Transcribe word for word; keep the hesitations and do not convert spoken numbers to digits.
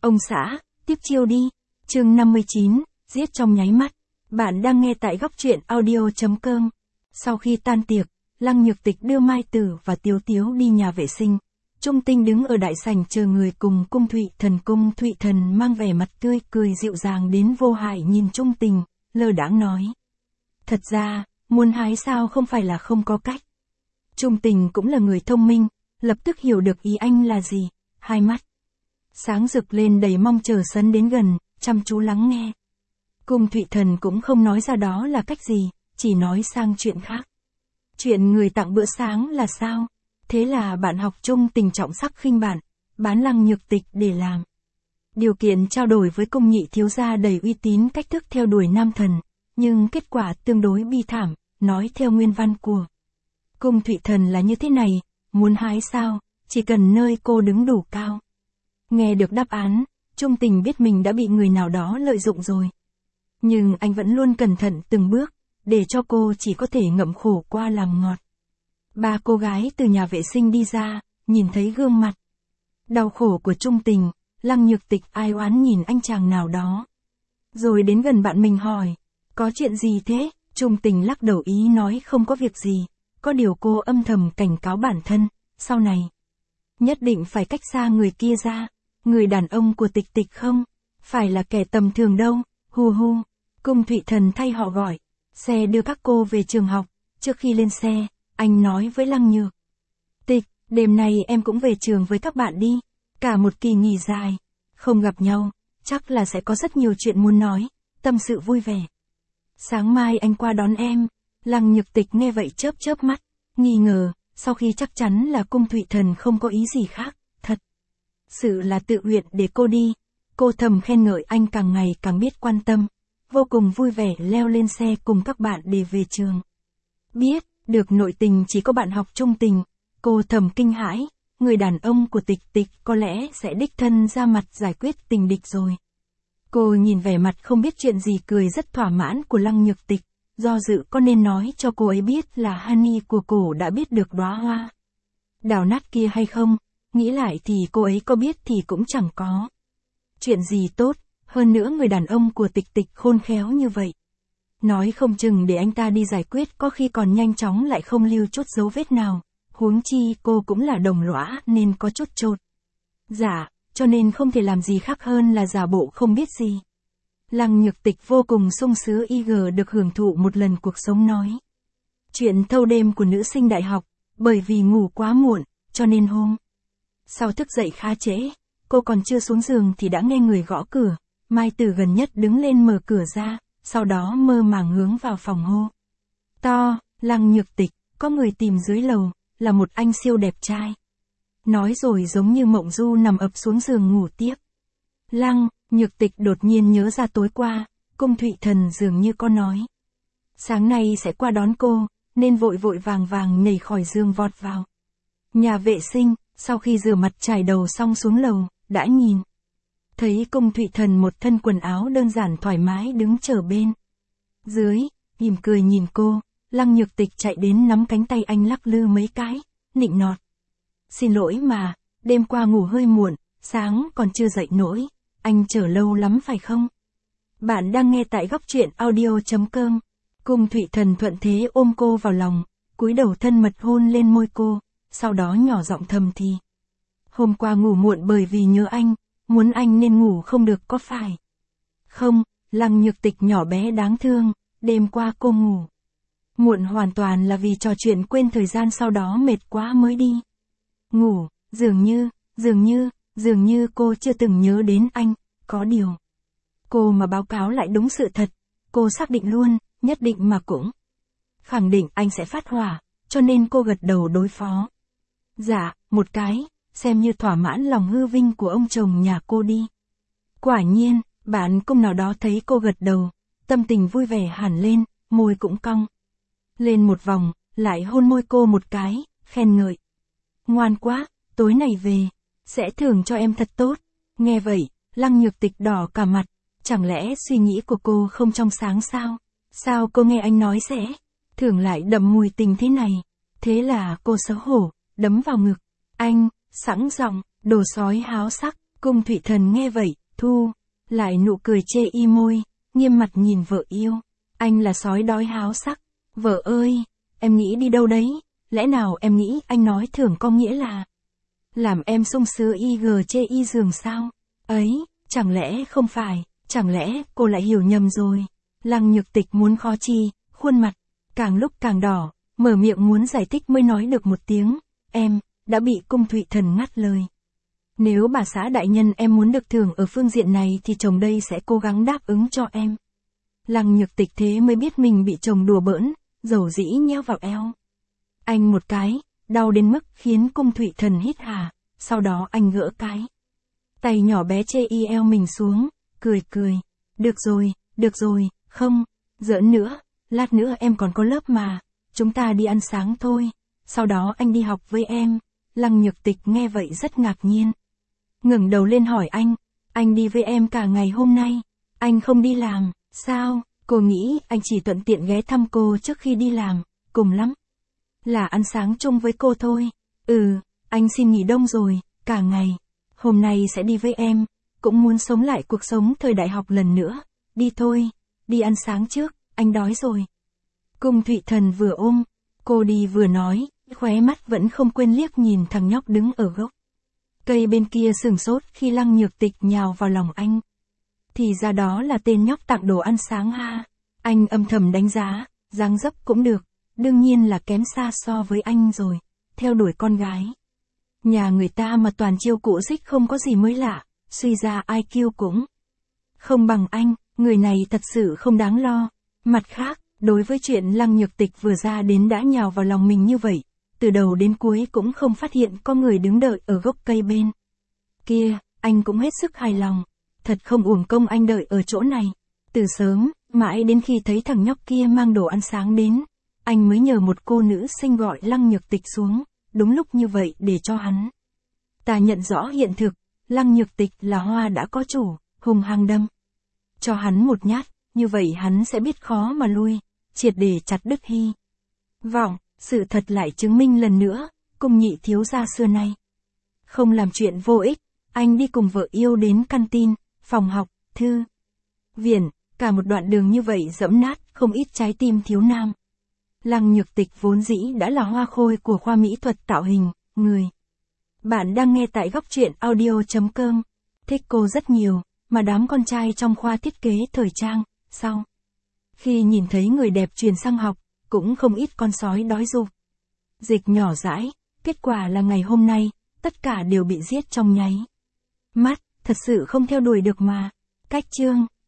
Ông xã, tiếp chiêu đi. Chương năm mươi chín, giết trong nháy mắt. Bạn đang nghe tại góc truyện audio chấm com. Sau khi tan tiệc, Lăng Nhược Tịch đưa Mai Tử và Tiếu Tiếu đi nhà vệ sinh. Trung Tinh đứng ở đại sảnh chờ người cùng Cung Thụy Thần. Cung Thụy Thần mang vẻ mặt tươi cười dịu dàng đến vô hại nhìn Trung Tình, lơ đãng nói. Thật ra, muốn hái sao không phải là không có cách. Trung Tình cũng là người thông minh, lập tức hiểu được ý anh là gì, hai mắt sáng rực lên đầy mong chờ sấn đến gần, chăm chú lắng nghe. Cung Thụy Thần cũng không nói ra đó là cách gì, chỉ nói sang chuyện khác. Chuyện người tặng bữa sáng là sao? Thế là bạn học Trung Tình trọng sắc khinh bạn, bán Lăng Nhược Tịch để làm điều kiện trao đổi với Cung nhị thiếu gia đầy uy tín cách thức theo đuổi nam thần, nhưng kết quả tương đối bi thảm, nói theo nguyên văn của Cung Thụy Thần là như thế này, muốn hái sao, chỉ cần nơi cô đứng đủ cao. Nghe được đáp án, Trung Tình biết mình đã bị người nào đó lợi dụng rồi. Nhưng anh vẫn luôn cẩn thận từng bước, để cho cô chỉ có thể ngậm khổ qua làm ngọt. Ba cô gái từ nhà vệ sinh đi ra, nhìn thấy gương mặt đau khổ của Trung Tình, Lăng Nhược Tịch ai oán nhìn anh chàng nào đó. Rồi đến gần bạn mình hỏi, có chuyện gì thế? Trung Tình lắc đầu ý nói không có việc gì, có điều cô âm thầm cảnh cáo bản thân, sau này nhất định phải cách xa người kia ra. Người đàn ông của Tịch Tịch không phải là kẻ tầm thường đâu. Hu hu, Cung Thụy Thần thay họ gọi xe đưa các cô về trường học. Trước khi lên xe, anh nói với Lăng Nhược Tịch, đêm nay em cũng về trường với các bạn đi. Cả một kỳ nghỉ dài, không gặp nhau, chắc là sẽ có rất nhiều chuyện muốn nói, tâm sự vui vẻ. Sáng mai anh qua đón em. Lăng Nhược Tịch nghe vậy chớp chớp mắt, nghi ngờ, sau khi chắc chắn là Cung Thụy Thần không có ý gì khác, thật sự là tự nguyện để cô đi. Cô thầm khen ngợi anh càng ngày càng biết quan tâm, vô cùng vui vẻ leo lên xe cùng các bạn để về trường. Biết được nội tình chỉ có bạn học Trung Tình, cô thầm kinh hãi, người đàn ông của Tịch Tịch có lẽ sẽ đích thân ra mặt giải quyết tình địch rồi. Cô nhìn vẻ mặt không biết chuyện gì cười rất thỏa mãn của Lăng Nhược Tịch, do dự có nên nói cho cô ấy biết là Honey của cổ đã biết được đóa hoa đào nát kia hay không. Nghĩ lại thì cô ấy có biết thì cũng chẳng có chuyện gì tốt, hơn nữa người đàn ông của Tịch Tịch khôn khéo như vậy. Nói không chừng để anh ta đi giải quyết có khi còn nhanh chóng lại không lưu chút dấu vết nào, huống chi cô cũng là đồng lõa nên có chút chột dạ, cho nên không thể làm gì khác hơn là giả bộ không biết gì. Lăng Nhược Tịch vô cùng sung sướng y gờ được hưởng thụ một lần cuộc sống nói chuyện thâu đêm của nữ sinh đại học, bởi vì ngủ quá muộn, cho nên hôm sau thức dậy khá trễ, cô còn chưa xuống giường thì đã nghe người gõ cửa. Mai Tử gần nhất đứng lên mở cửa ra, sau đó mơ màng hướng vào phòng hô to, Lăng Nhược Tịch, có người tìm dưới lầu, là một anh siêu đẹp trai. Nói rồi giống như mộng du nằm ập xuống giường ngủ tiếp. Lăng Nhược Tịch đột nhiên nhớ ra tối qua, Cung Thụy Thần dường như có nói sáng nay sẽ qua đón cô, nên vội vội vàng vàng nhảy khỏi giường vọt vào nhà vệ sinh. Sau khi rửa mặt chải đầu xong xuống lầu, đã nhìn thấy Cung Thụy Thần một thân quần áo đơn giản thoải mái đứng chờ bên dưới, mỉm cười nhìn cô. Lăng Nhược Tịch chạy đến nắm cánh tay anh lắc lư mấy cái, nịnh nọt. Xin lỗi mà, đêm qua ngủ hơi muộn, sáng còn chưa dậy nổi, anh chờ lâu lắm phải không? Bạn đang nghe tại góc truyện audio chấm com. Cung Thụy Thần thuận thế ôm cô vào lòng, cúi đầu thân mật hôn lên môi cô, sau đó nhỏ giọng thầm thì. Hôm qua ngủ muộn bởi vì nhớ anh, muốn anh nên ngủ không được có phải không? Lăng Nhược Tịch nhỏ bé đáng thương, đêm qua cô ngủ muộn hoàn toàn là vì trò chuyện quên thời gian, sau đó mệt quá mới đi ngủ. Dường như, dường như, dường như cô chưa từng nhớ đến anh, có điều cô mà báo cáo lại đúng sự thật, cô xác định luôn, nhất định mà cũng khẳng định anh sẽ phát hỏa, cho nên cô gật đầu đối phó. Dạ, một cái, xem như thỏa mãn lòng hư vinh của ông chồng nhà cô đi. Quả nhiên, bạn Cung nào đó thấy cô gật đầu, tâm tình vui vẻ hẳn lên, môi cũng cong lên một vòng, lại hôn môi cô một cái, khen ngợi. Ngoan quá, tối này về, sẽ thưởng cho em thật tốt. Nghe vậy, Lăng Nhược Tịch đỏ cả mặt, chẳng lẽ suy nghĩ của cô không trong sáng sao? Sao cô nghe anh nói sẽ thưởng lại đậm mùi tình thế này? Thế là cô xấu hổ, đấm vào ngực anh, sẵn giọng, đồ sói háo sắc. Cung Thụy Thần nghe vậy, thu lại nụ cười chê y môi, nghiêm mặt nhìn vợ yêu. Anh là sói đói háo sắc. Vợ ơi, em nghĩ đi đâu đấy? Lẽ nào em nghĩ anh nói thưởng có nghĩa là làm em sung sướng y gờ chê y giường sao? Ấy, chẳng lẽ không phải, chẳng lẽ cô lại hiểu nhầm rồi? Lăng Nhược Tịch muốn khó chi, khuôn mặt càng lúc càng đỏ, mở miệng muốn giải thích mới nói được một tiếng, em đã bị Cung Thụy Thần ngắt lời. Nếu bà xã đại nhân em muốn được thưởng ở phương diện này thì chồng đây sẽ cố gắng đáp ứng cho em. Lăng Nhược Tịch thế mới biết mình bị chồng đùa bỡn, dầu dĩ nheo vào eo. Anh một cái, đau đến mức khiến Cung Thụy Thần hít hà, sau đó anh gỡ cái tay nhỏ bé chê y eo mình xuống, cười cười. Được rồi, được rồi, không, giỡn nữa, lát nữa em còn có lớp mà, chúng ta đi ăn sáng thôi, sau đó anh đi học với em. Lăng Nhược Tịch nghe vậy rất ngạc nhiên. Ngẩng đầu lên hỏi anh, anh đi với em cả ngày hôm nay, anh không đi làm, sao? Cô nghĩ anh chỉ thuận tiện ghé thăm cô trước khi đi làm, cùng lắm là ăn sáng chung với cô thôi. Ừ, anh xin nghỉ đông rồi, cả ngày. Hôm nay sẽ đi với em, cũng muốn sống lại cuộc sống thời đại học lần nữa. Đi thôi, đi ăn sáng trước, anh đói rồi. Cung Thụy Thần vừa ôm cô đi vừa nói, khóe mắt vẫn không quên liếc nhìn thằng nhóc đứng ở gốc cây bên kia sửng sốt khi Lăng Nhược Tịch nhào vào lòng anh. Thì ra đó là tên nhóc tặng đồ ăn sáng ha. Anh âm thầm đánh giá, dáng dấp cũng được, đương nhiên là kém xa so với anh rồi, theo đuổi con gái. Nhà người ta mà toàn chiêu cũ dích không có gì mới lạ, suy ra i kiu cũng không bằng anh, người này thật sự không đáng lo. Mặt khác, đối với chuyện Lăng Nhược Tịch vừa ra đến đã nhào vào lòng mình như vậy, từ đầu đến cuối cũng không phát hiện có người đứng đợi ở gốc cây bên kia, anh cũng hết sức hài lòng. Thật không uổng công anh đợi ở chỗ này. Từ sớm, mãi đến khi thấy thằng nhóc kia mang đồ ăn sáng đến, anh mới nhờ một cô nữ sinh gọi Lăng Nhược Tịch xuống, đúng lúc như vậy để cho hắn ta nhận rõ hiện thực, Lăng Nhược Tịch là hoa đã có chủ, hùng hăng đâm cho hắn một nhát, như vậy hắn sẽ biết khó mà lui, triệt để chặt đứt hy vọng. Sự thật lại chứng minh lần nữa, Cung nhị thiếu gia xưa nay không làm chuyện vô ích. Anh đi cùng vợ yêu đến căn tin, phòng học, thư viện, cả một đoạn đường như vậy dẫm nát không ít trái tim thiếu nam. Lăng Nhược Tịch vốn dĩ đã là hoa khôi của khoa mỹ thuật tạo hình người. Bạn đang nghe tại góc truyện audio chấm com. Thích cô rất nhiều, mà đám con trai trong khoa thiết kế thời trang, sau khi nhìn thấy người đẹp chuyển sang học, cũng không ít con sói đói dục dịch nhỏ dãi. Kết quả là ngày hôm nay, tất cả đều bị giết trong nháy mắt, thật sự không theo đuổi được mà. Cách chương